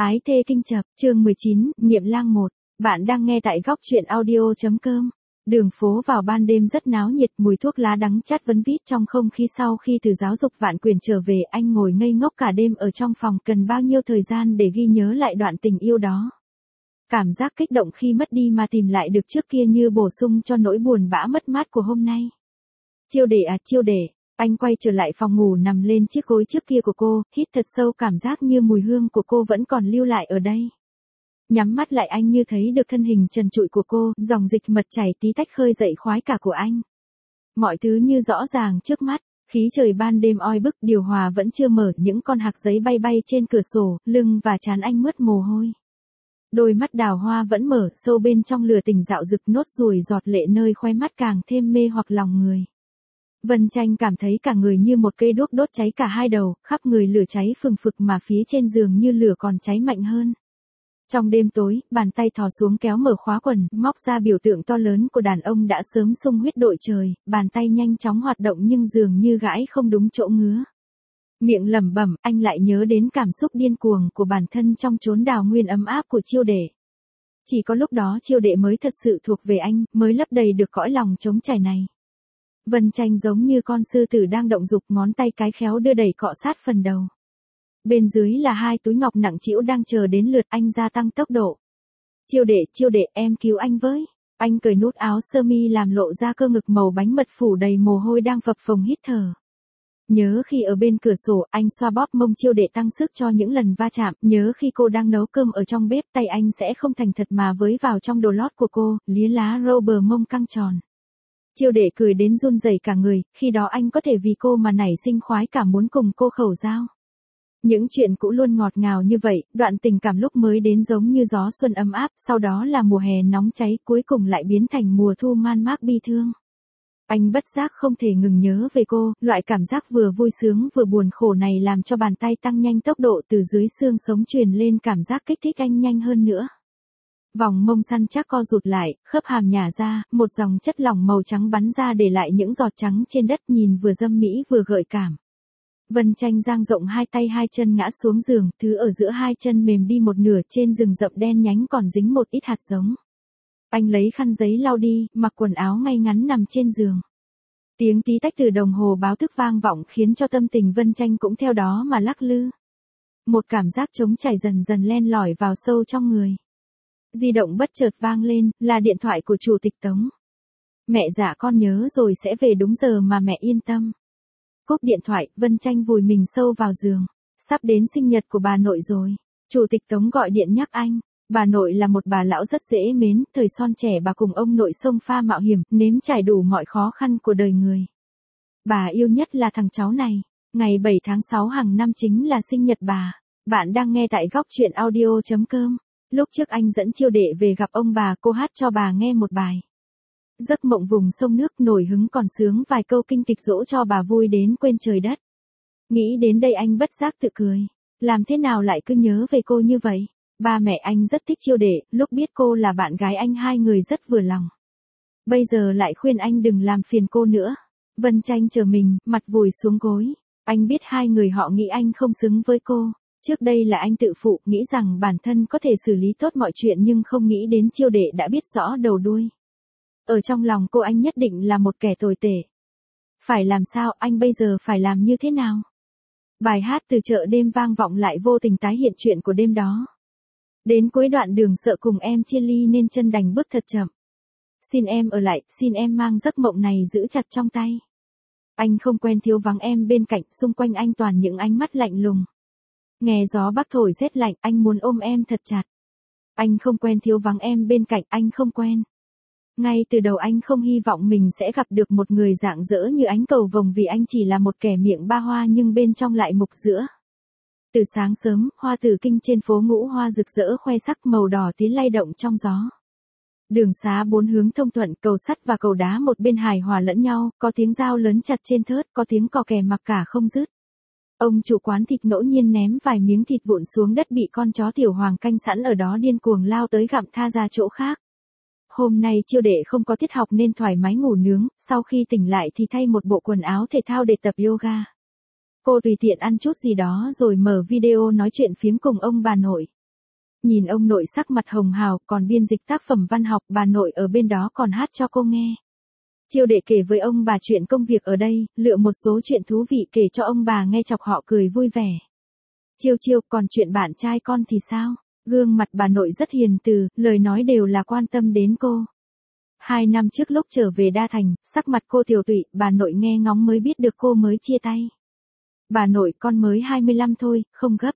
Ái thê kinh chập, chương 19, Niệm lang 1. Bạn đang nghe tại góc truyện audio.com. Đường phố vào ban đêm rất náo nhiệt, mùi thuốc lá đắng chát vấn vít trong không khí sau khi từ giáo dục vạn quyền trở về. Anh ngồi ngây ngốc cả đêm ở trong phòng, cần bao nhiêu thời gian để ghi nhớ lại đoạn tình yêu đó. Cảm giác kích động khi mất đi mà tìm lại được trước kia như bổ sung cho nỗi buồn bã mất mát của hôm nay. Chiêu đệ à, chiêu đệ. Anh quay trở lại phòng ngủ, nằm lên chiếc gối trước kia của cô, hít thật sâu, cảm giác như mùi hương của cô vẫn còn lưu lại ở đây. Nhắm mắt lại, anh như thấy được thân hình trần trụi của cô, dòng dịch mật chảy tí tách khơi dậy khoái cả của anh. Mọi thứ như rõ ràng trước mắt, khí trời ban đêm oi bức, điều hòa vẫn chưa mở, những con hạc giấy bay bay trên cửa sổ, lưng và trán anh mướt mồ hôi. Đôi mắt đào hoa vẫn mở, sâu bên trong lửa tình dạo rực, nốt ruồi giọt lệ nơi khóe mắt càng thêm mê hoặc lòng người. Vân Tranh cảm thấy cả người như một cây đuốc đốt cháy cả hai đầu, khắp người lửa cháy phừng phực mà phía trên giường như lửa còn cháy mạnh hơn. Trong đêm tối, bàn tay thò xuống kéo mở khóa quần, móc ra biểu tượng to lớn của đàn ông đã sớm sung huyết đội trời, bàn tay nhanh chóng hoạt động nhưng dường như gãi không đúng chỗ ngứa. Miệng lẩm bẩm, anh lại nhớ đến cảm xúc điên cuồng của bản thân trong chốn đào nguyên ấm áp của chiêu đệ. Chỉ có lúc đó chiêu đệ mới thật sự thuộc về anh, mới lấp đầy được cõi lòng trống trải này. Vân Tranh giống như con sư tử đang động dục, ngón tay cái khéo đưa đẩy cọ sát phần đầu. Bên dưới là hai túi ngọc nặng trĩu đang chờ đến lượt anh gia tăng tốc độ. Chiêu đệ, em cứu anh với. Anh cởi nút áo sơ mi làm lộ ra cơ ngực màu bánh mật phủ đầy mồ hôi đang phập phồng hít thở. Nhớ khi ở bên cửa sổ, anh xoa bóp mông chiêu đệ tăng sức cho những lần va chạm. Nhớ khi cô đang nấu cơm ở trong bếp, tay anh sẽ không thành thật mà với vào trong đồ lót của cô, lía lá râu bờ mông căng tròn. Chiêu đệ cười đến run rẩy cả người, khi đó anh có thể vì cô mà nảy sinh khoái cảm muốn cùng cô khẩu giao. Những chuyện cũ luôn ngọt ngào như vậy, đoạn tình cảm lúc mới đến giống như gió xuân ấm áp, sau đó là mùa hè nóng cháy, cuối cùng lại biến thành mùa thu man mác bi thương. Anh bất giác không thể ngừng nhớ về cô, loại cảm giác vừa vui sướng vừa buồn khổ này làm cho bàn tay tăng nhanh tốc độ từ dưới xương sống truyền lên, cảm giác kích thích anh nhanh hơn nữa. Vòng mông săn chắc co rụt lại, khớp hàm nhả ra, một dòng chất lỏng màu trắng bắn ra để lại những giọt trắng trên đất, nhìn vừa dâm mỹ vừa gợi cảm. Vân Tranh dang rộng hai tay hai chân ngã xuống giường, thứ ở giữa hai chân mềm đi một nửa, trên rừng rậm đen nhánh còn dính một ít hạt giống. Anh lấy khăn giấy lau đi, mặc quần áo ngay ngắn nằm trên giường. Tiếng tí tách từ đồng hồ báo thức vang vọng khiến cho tâm tình Vân Tranh cũng theo đó mà lắc lư. Một cảm giác trống trải dần dần len lỏi vào sâu trong người. Di động bất chợt vang lên, là điện thoại của chủ tịch Tống. Mẹ dạ con nhớ rồi, sẽ về đúng giờ mà mẹ yên tâm. Cúp điện thoại, Vân Tranh vùi mình sâu vào giường. Sắp đến sinh nhật của bà nội rồi. Chủ tịch Tống gọi điện nhắc anh. Bà nội là một bà lão rất dễ mến, thời son trẻ bà cùng ông nội xông pha mạo hiểm, nếm trải đủ mọi khó khăn của đời người. Bà yêu nhất là thằng cháu này. Ngày 7 tháng 6 hàng năm chính là sinh nhật bà. Bạn đang nghe tại góc truyện audio.com. Lúc trước anh dẫn chiêu đệ về gặp ông bà, cô hát cho bà nghe một bài. Giấc mộng vùng sông nước, nổi hứng còn sướng vài câu kinh kịch dỗ cho bà vui đến quên trời đất. Nghĩ đến đây anh bất giác tự cười. Làm thế nào lại cứ nhớ về cô như vậy? Ba mẹ anh rất thích chiêu đệ, lúc biết cô là bạn gái anh hai người rất vừa lòng. Bây giờ lại khuyên anh đừng làm phiền cô nữa. Vân Tranh chờ mình, mặt vùi xuống gối. Anh biết hai người họ nghĩ anh không xứng với cô. Trước đây là anh tự phụ, nghĩ rằng bản thân có thể xử lý tốt mọi chuyện nhưng không nghĩ đến chiêu đệ đã biết rõ đầu đuôi. Ở trong lòng cô anh nhất định là một kẻ tồi tệ. Phải làm sao, anh bây giờ phải làm như thế nào? Bài hát từ chợ đêm vang vọng lại, vô tình tái hiện chuyện của đêm đó. Đến cuối đoạn đường sợ cùng em chia ly nên chân đành bước thật chậm. Xin em ở lại, xin em mang giấc mộng này giữ chặt trong tay. Anh không quen thiếu vắng em bên cạnh, xung quanh anh toàn những ánh mắt lạnh lùng. Nghe gió bắc thổi rét lạnh, anh muốn ôm em thật chặt. Anh không quen thiếu vắng em bên cạnh, anh không quen. Ngay từ đầu anh không hy vọng mình sẽ gặp được một người rạng rỡ như ánh cầu vồng, vì anh chỉ là một kẻ miệng ba hoa nhưng bên trong lại mục giữa. Từ sáng sớm, hoa tử kinh trên phố Ngũ Hoa rực rỡ khoe sắc, màu đỏ tí lay động trong gió. Đường xá bốn hướng thông thuận, cầu sắt và cầu đá một bên hài hòa lẫn nhau, có tiếng dao lớn chặt trên thớt, có tiếng cò kè mặc cả không dứt. Ông chủ quán thịt ngẫu nhiên ném vài miếng thịt vụn xuống đất, bị con chó tiểu hoàng canh sẵn ở đó điên cuồng lao tới gặm tha ra chỗ khác. Hôm nay chiêu đệ không có tiết học nên thoải mái ngủ nướng, sau khi tỉnh lại thì thay một bộ quần áo thể thao để tập yoga. Cô tùy tiện ăn chút gì đó rồi mở video nói chuyện phiếm cùng ông bà nội. Nhìn ông nội sắc mặt hồng hào, còn biên dịch tác phẩm văn học, bà nội ở bên đó còn hát cho cô nghe. Chiêu đệ kể với ông bà chuyện công việc ở đây, lựa một số chuyện thú vị kể cho ông bà nghe chọc họ cười vui vẻ. Chiêu, còn chuyện bạn trai con thì sao? Gương mặt bà nội rất hiền từ, lời nói đều là quan tâm đến cô. 2 năm trước lúc trở về Đa Thành, sắc mặt cô tiều tụy, bà nội nghe ngóng mới biết được cô mới chia tay. Bà nội, con mới 25 thôi, không gấp.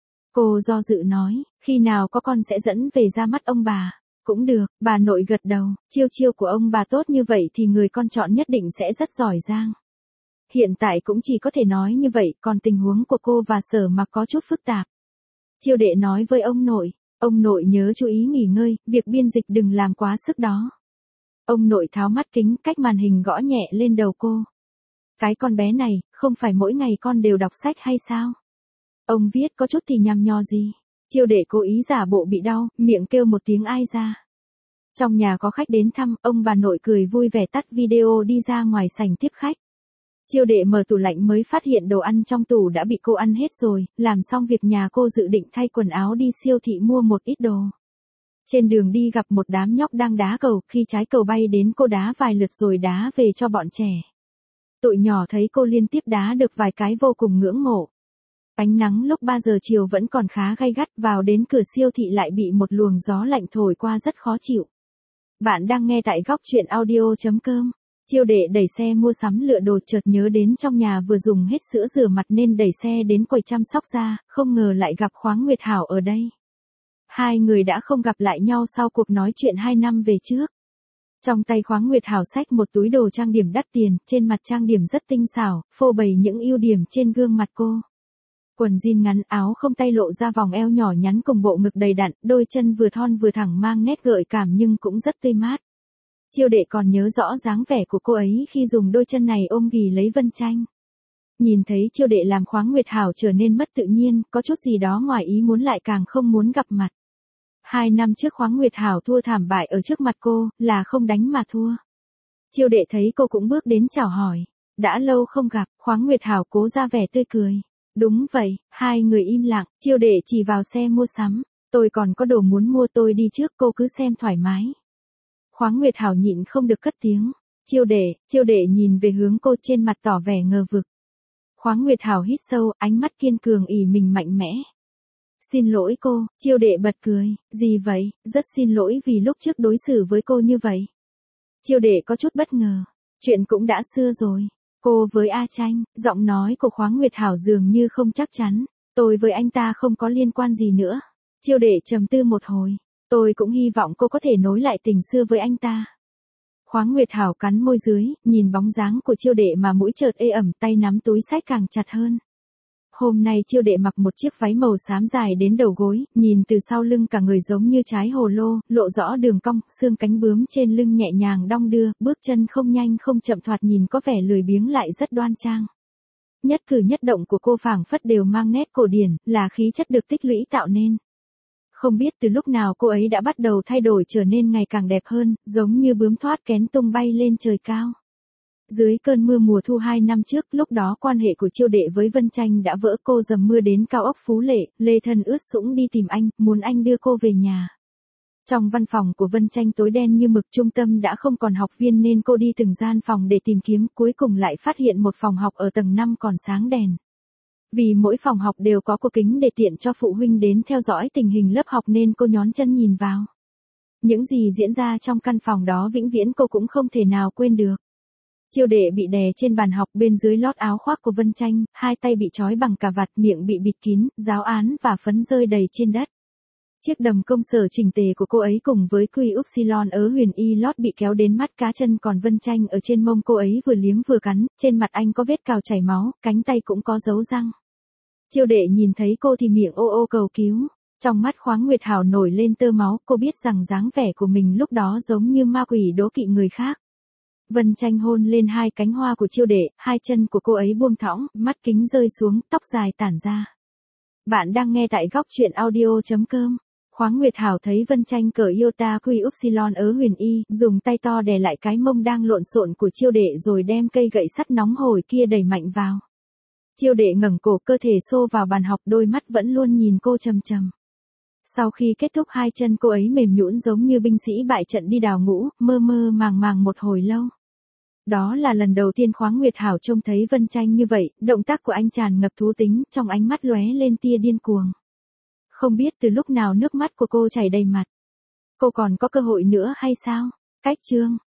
Cô do dự nói, khi nào có con sẽ dẫn về ra mắt ông bà. Cũng được, bà nội gật đầu, chiêu của ông bà tốt như vậy thì người con chọn nhất định sẽ rất giỏi giang. Hiện tại cũng chỉ có thể nói như vậy, còn tình huống của cô và Sở Mặc có chút phức tạp. Chiêu đệ nói với ông nội nhớ chú ý nghỉ ngơi, việc biên dịch đừng làm quá sức đó. Ông nội tháo mắt kính cách màn hình gõ nhẹ lên đầu cô. Cái con bé này, không phải mỗi ngày con đều đọc sách hay sao? Ông viết có chút thì nhằm nho gì? Chiêu đệ cố ý giả bộ bị đau, miệng kêu một tiếng ai ra. Trong nhà có khách đến thăm, ông bà nội cười vui vẻ tắt video đi ra ngoài sảnh tiếp khách. Chiêu đệ mở tủ lạnh mới phát hiện đồ ăn trong tủ đã bị cô ăn hết rồi, làm xong việc nhà cô dự định thay quần áo đi siêu thị mua một ít đồ. Trên đường đi gặp một đám nhóc đang đá cầu, khi trái cầu bay đến cô đá vài lượt rồi đá về cho bọn trẻ. Tụi nhỏ thấy cô liên tiếp đá được vài cái vô cùng ngưỡng mộ. Ánh nắng lúc 3 giờ chiều vẫn còn khá gay gắt, vào đến cửa siêu thị lại bị một luồng gió lạnh thổi qua rất khó chịu. Bạn đang nghe tại góc chuyện audio.com. Chiêu đệ đẩy xe mua sắm lựa đồ, chợt nhớ đến trong nhà vừa dùng hết sữa rửa mặt nên đẩy xe đến quầy chăm sóc da, không ngờ lại gặp Khoáng Nguyệt Hảo ở đây. Hai người đã không gặp lại nhau sau cuộc nói chuyện 2 năm về trước. Trong tay Khoáng Nguyệt Hảo xách một túi đồ trang điểm đắt tiền, trên mặt trang điểm rất tinh xảo, phô bày những ưu điểm trên gương mặt cô. Quần jean ngắn, áo không tay lộ ra vòng eo nhỏ nhắn cùng bộ ngực đầy đặn, đôi chân vừa thon vừa thẳng mang nét gợi cảm nhưng cũng rất tươi mát. Chiêu đệ còn nhớ rõ dáng vẻ của cô ấy khi dùng đôi chân này ôm ghì lấy Vân Tranh. Nhìn thấy chiêu đệ làm Khoáng Nguyệt Hảo trở nên mất tự nhiên, có chút gì đó ngoài ý muốn lại càng không muốn gặp mặt. 2 năm trước Khoáng Nguyệt Hảo thua thảm bại ở trước mặt cô, là không đánh mà thua. Chiêu đệ thấy cô cũng bước đến chào hỏi. Đã lâu không gặp, Khoáng Nguyệt Hảo cố ra vẻ tươi cười. Đúng vậy, hai người im lặng, chiêu đệ chỉ vào xe mua sắm. Tôi còn có đồ muốn mua, tôi đi trước, cô cứ xem thoải mái. Khoáng Nguyệt Hảo nhịn không được cất tiếng. Chiêu đệ nhìn về hướng cô, trên mặt tỏ vẻ ngờ vực. Khoáng Nguyệt Hảo hít sâu, ánh mắt kiên cường ỷ mình mạnh mẽ. Xin lỗi cô, chiêu đệ bật cười, gì vậy, rất xin lỗi vì lúc trước đối xử với cô như vậy. Chiêu đệ có chút bất ngờ, chuyện cũng đã xưa rồi. Cô với A Tranh, giọng nói của Khoáng Nguyệt Hảo dường như không chắc chắn. Tôi với anh ta không có liên quan gì nữa. Chiêu đệ trầm tư một hồi. Tôi cũng hy vọng cô có thể nối lại tình xưa với anh ta. Khoáng Nguyệt Hảo cắn môi dưới, nhìn bóng dáng của chiêu đệ mà mũi chợt ê ẩm, tay nắm túi xách càng chặt hơn. Hôm nay chiêu đệ mặc một chiếc váy màu xám dài đến đầu gối, nhìn từ sau lưng cả người giống như trái hồ lô, lộ rõ đường cong, xương cánh bướm trên lưng nhẹ nhàng đong đưa, bước chân không nhanh không chậm, thoạt nhìn có vẻ lười biếng lại rất đoan trang. Nhất cử nhất động của cô phảng phất đều mang nét cổ điển, là khí chất được tích lũy tạo nên. Không biết từ lúc nào cô ấy đã bắt đầu thay đổi, trở nên ngày càng đẹp hơn, giống như bướm thoát kén tung bay lên trời cao. Dưới cơn mưa mùa thu 2 năm trước, lúc đó quan hệ của chiêu đệ với Vân Tranh đã vỡ, cô dầm mưa đến cao ốc Phú Lệ, lê thân ướt sũng đi tìm anh, muốn anh đưa cô về nhà. Trong văn phòng của Vân Tranh tối đen như mực, trung tâm đã không còn học viên nên cô đi từng gian phòng để tìm kiếm, cuối cùng lại phát hiện một phòng học ở tầng 5 còn sáng đèn. Vì mỗi phòng học đều có cô kính để tiện cho phụ huynh đến theo dõi tình hình lớp học nên cô nhón chân nhìn vào. Những gì diễn ra trong căn phòng đó vĩnh viễn cô cũng không thể nào quên được. Chiêu đệ bị đè trên bàn học, bên dưới lót áo khoác của Vân Tranh, hai tay bị trói bằng cà vạt, miệng bị bịt kín, giáo án và phấn rơi đầy trên đất. Chiếc đầm công sở chỉnh tề của cô ấy cùng với quy upsilon ớ huyền y lót bị kéo đến mắt cá chân, còn Vân Tranh ở trên mông cô ấy vừa liếm vừa cắn, trên mặt anh có vết cào chảy máu, cánh tay cũng có dấu răng. Chiêu đệ nhìn thấy cô thì miệng ô ô cầu cứu. Trong mắt Khoáng Nguyệt Hảo nổi lên tơ máu, cô biết rằng dáng vẻ của mình lúc đó giống như ma quỷ đố kỵ người khác. Vân Tranh hôn lên hai cánh hoa của chiêu đệ, hai chân của cô ấy buông thõng, mắt kính rơi xuống, tóc dài tản ra. Bạn đang nghe tại góc chuyện audio.com. Khoáng Nguyệt Hảo thấy Vân Tranh cởi Iota Quy Upsilon ớ huyền y, dùng tay to đè lại cái mông đang lộn xộn của chiêu đệ rồi đem cây gậy sắt nóng hổi kia đẩy mạnh vào. Chiêu đệ ngẩng cổ, cơ thể xô vào bàn học, đôi mắt vẫn luôn nhìn cô chằm chằm. Sau khi kết thúc hai chân cô ấy mềm nhũn giống như binh sĩ bại trận đi đào ngũ, mơ mơ màng màng một hồi lâu. Đó là lần đầu tiên Khoáng Nguyệt Hảo trông thấy Vân Tranh như vậy, động tác của anh tràn ngập thú tính, trong ánh mắt lóe lên tia điên cuồng. Không biết từ lúc nào nước mắt của cô chảy đầy mặt. Cô còn có cơ hội nữa hay sao? Cách chương